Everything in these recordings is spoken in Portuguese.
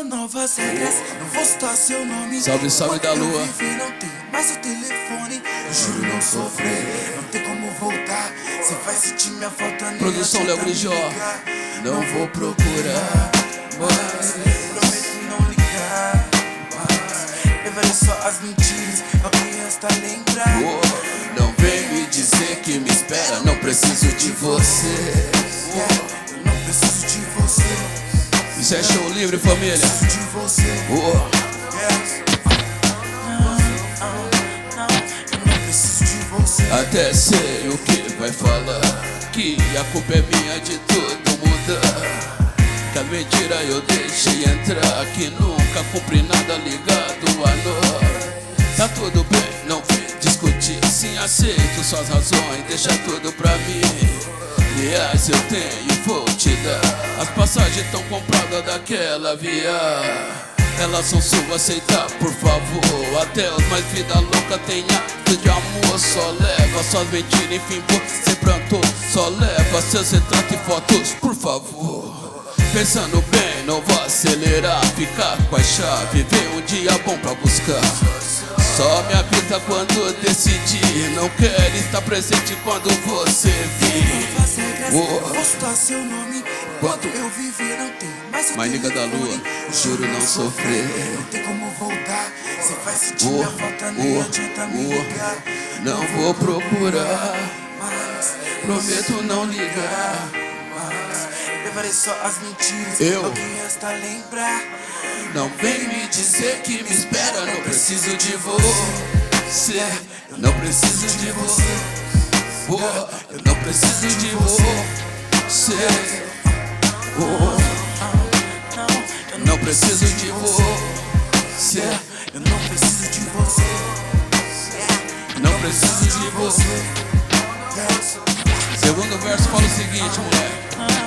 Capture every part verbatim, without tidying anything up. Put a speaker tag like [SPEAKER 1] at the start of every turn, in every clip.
[SPEAKER 1] tenho novas regras, não vou citar seu nome.
[SPEAKER 2] Salve, salve da lua.
[SPEAKER 1] Eu vivi, não tenho mais seu telefone. Eu juro não sofrer, não tem como voltar. Você vai sentir minha falta, nem
[SPEAKER 2] Produção Léo Grijó.
[SPEAKER 1] Não vou procurar, mas prometo não ligar. Mas levarei só as mentiras, alguém resta lembrar.
[SPEAKER 2] Oh, não vem me dizer que me espera, não preciso de você.
[SPEAKER 1] Oh, eu não preciso de você.
[SPEAKER 2] Isso é show livre, família.
[SPEAKER 1] Preciso de você.
[SPEAKER 2] Oh.
[SPEAKER 1] Yes. Não, não, eu não preciso de você.
[SPEAKER 2] Até sei o que vai falar, que a culpa é minha de tudo mudar. Que a mentira eu deixei entrar, que nunca cumpri nada ligado a nós. Tá tudo bem, não vem discutir, sim aceito suas razões, deixa tudo pra mim. Aliás, eu tenho e vou te dar as passagens tão compradas daquela via. Elas são suas, aceita por favor. Até os mais vida louca tem ato de amor. Só leva suas mentiras, enfim, você pranto. Só leva seus retratos e fotos, por favor. Pensando bem, não vou acelerar, ficar com a chave, ver um dia bom pra buscar. Só me avisa quando decidir, não quero estar presente quando você vir.
[SPEAKER 1] Oh. Vou citar seu nome, enquanto eu viver não tenho mais seu
[SPEAKER 2] Mas nigga da lua, juro não sofrer.
[SPEAKER 1] Não tem como voltar, você vai sentir
[SPEAKER 2] Oh,
[SPEAKER 1] minha falta, nem
[SPEAKER 2] oh,
[SPEAKER 1] adianta me
[SPEAKER 2] oh.
[SPEAKER 1] ligar.
[SPEAKER 2] Não vou procurar,
[SPEAKER 1] Mas
[SPEAKER 2] prometo não ligar.
[SPEAKER 1] levarei só as mentiras,
[SPEAKER 2] Eu.
[SPEAKER 1] alguém resta lembrar.
[SPEAKER 2] Não vem me dizer que me espera, não preciso de você. Eu não preciso de você. Oh, eu não preciso de você. Oh, eu não preciso de você.
[SPEAKER 1] Eu não preciso de você.
[SPEAKER 2] Não preciso de você. Segundo verso fala o seguinte, moleque.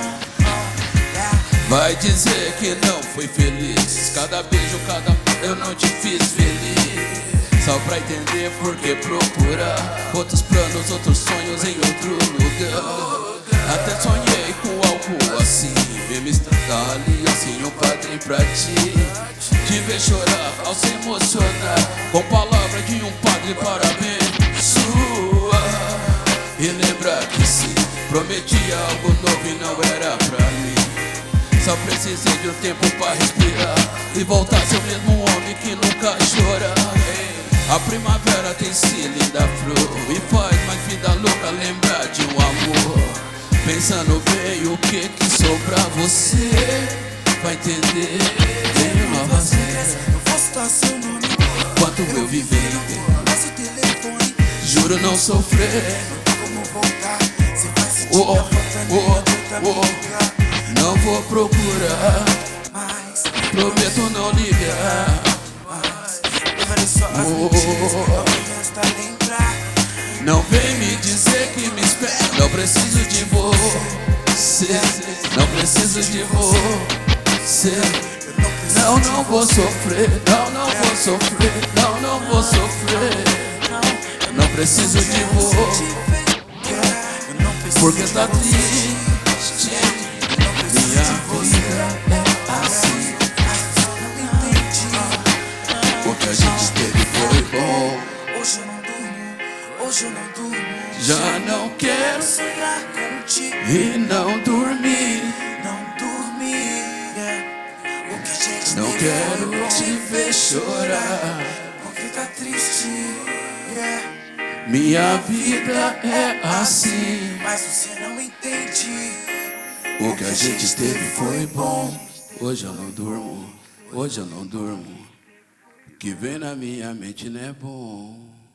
[SPEAKER 2] Vai dizer que não foi feliz, cada beijo, cada eu não te fiz feliz. Só pra entender por que procurar outros planos, outros sonhos em outro lugar. Até sonhei com algo assim, ver me estragar ali assim um padrinho pra ti. Te ver chorar ao se emocionar, com palavras de um padre para abençoar. E lembrar que sim, prometia algo novo e não era pra mim. Só precisei de um tempo pra respirar e voltar a ser o mesmo homem que nunca chora. A primavera tem si linda flor e faz mais vida louca lembrar de um amor. Pensando bem o que que sou pra você, vai entender. Tenho novas regras,
[SPEAKER 1] não vou citar seu nome.
[SPEAKER 2] Enquanto eu viver,
[SPEAKER 1] Mas o telefone,
[SPEAKER 2] juro não sofrer.
[SPEAKER 1] não tem como voltar, você vai sentir
[SPEAKER 2] Oh,
[SPEAKER 1] minha falta, nem
[SPEAKER 2] oh,
[SPEAKER 1] adianta me
[SPEAKER 2] oh.
[SPEAKER 1] ligar.
[SPEAKER 2] Não vou procurar,
[SPEAKER 1] Mas
[SPEAKER 2] prometo não ligar.
[SPEAKER 1] levarei só as mentiras, alguém resta lembrar.
[SPEAKER 2] Não vem me dizer que me espera, não preciso de você. Não preciso de você. Não, não vou sofrer, não, não vou sofrer, não, não vou sofrer. Não preciso de você, porque tá triste. Minha vida é assim. O que a gente teve foi bom.
[SPEAKER 1] Hoje eu não durmo, hoje eu não durmo.
[SPEAKER 2] Já não quero
[SPEAKER 1] sonhar contigo
[SPEAKER 2] e não dormir.
[SPEAKER 1] não dormir. Yeah. O que a gente
[SPEAKER 2] Não
[SPEAKER 1] teve
[SPEAKER 2] quero
[SPEAKER 1] foi
[SPEAKER 2] te ver chorar.
[SPEAKER 1] porque tá triste. Yeah.
[SPEAKER 2] Minha vida é assim.
[SPEAKER 1] Mas você não entende.
[SPEAKER 2] O que a gente teve foi bom. Hoje eu não durmo, hoje eu não durmo. O que vem na minha mente não é bom.